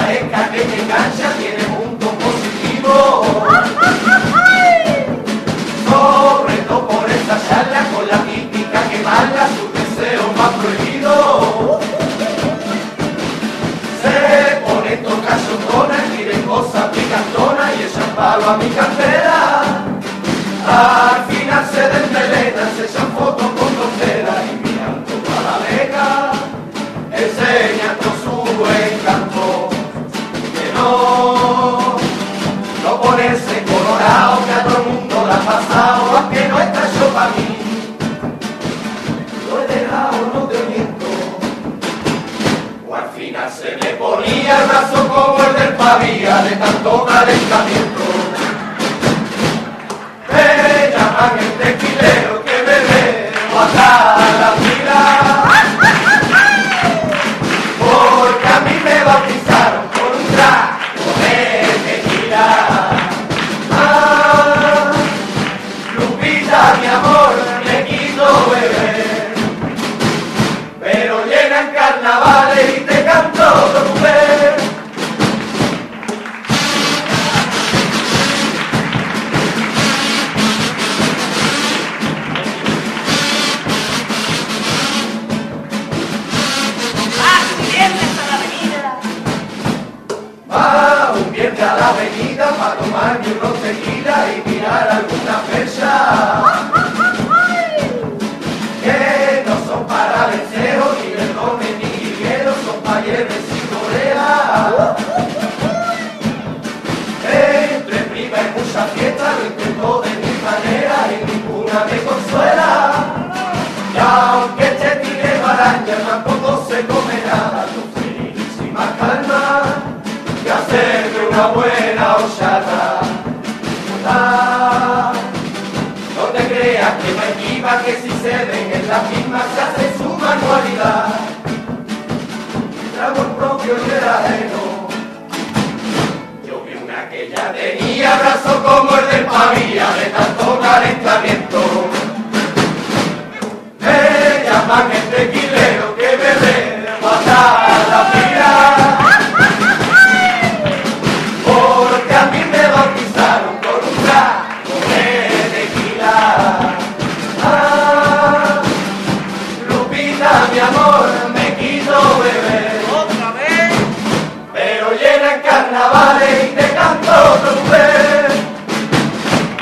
pareja que te engancha tiene puntos positivos. Sobre todo por esta charla con la típica que mala sus deseos más prohibidos. Se pone toca chocona, quiere cosas picantonas y echan palo a mi cartera. Al final se desmelenan, se echan fotos con tonteras y mirando a la beca enseñan todo su encanto. Que no ponerse colorado, que a todo el mundo la ha pasado, aunque no está yo para mí. Lo he dejado, no te miento. O al final se me ponía el brazo como el del Pavía de tanto calentamiento. Me llaman el tequilero que me veo acá a la fila. Porque a mí me bautizaron con un trago de tequila. Ah, Lupita, mi amor, me quito beber, pero llegan carnavales y te canto tu mujer. Un viernes a la avenida para tomarme unos tequila y mirar alguna fecha que no son para venceros, ni verdones ni guilleros, son para lleves y Corea. Entre prima y mucha fiesta lo intento de mi manera y ninguna me consuela. Y aunque te tire araña tampoco se come nada, yo feliz y más calma que hacerme una buena horchata. No te creas que me equiva, que si se ven en la misma se hace su manualidad. Trago el propio y el ajeno. Yo vi una que ya tenía brazo como el del Pavía de tanto calentamiento. Me llaman el tequilero que bebe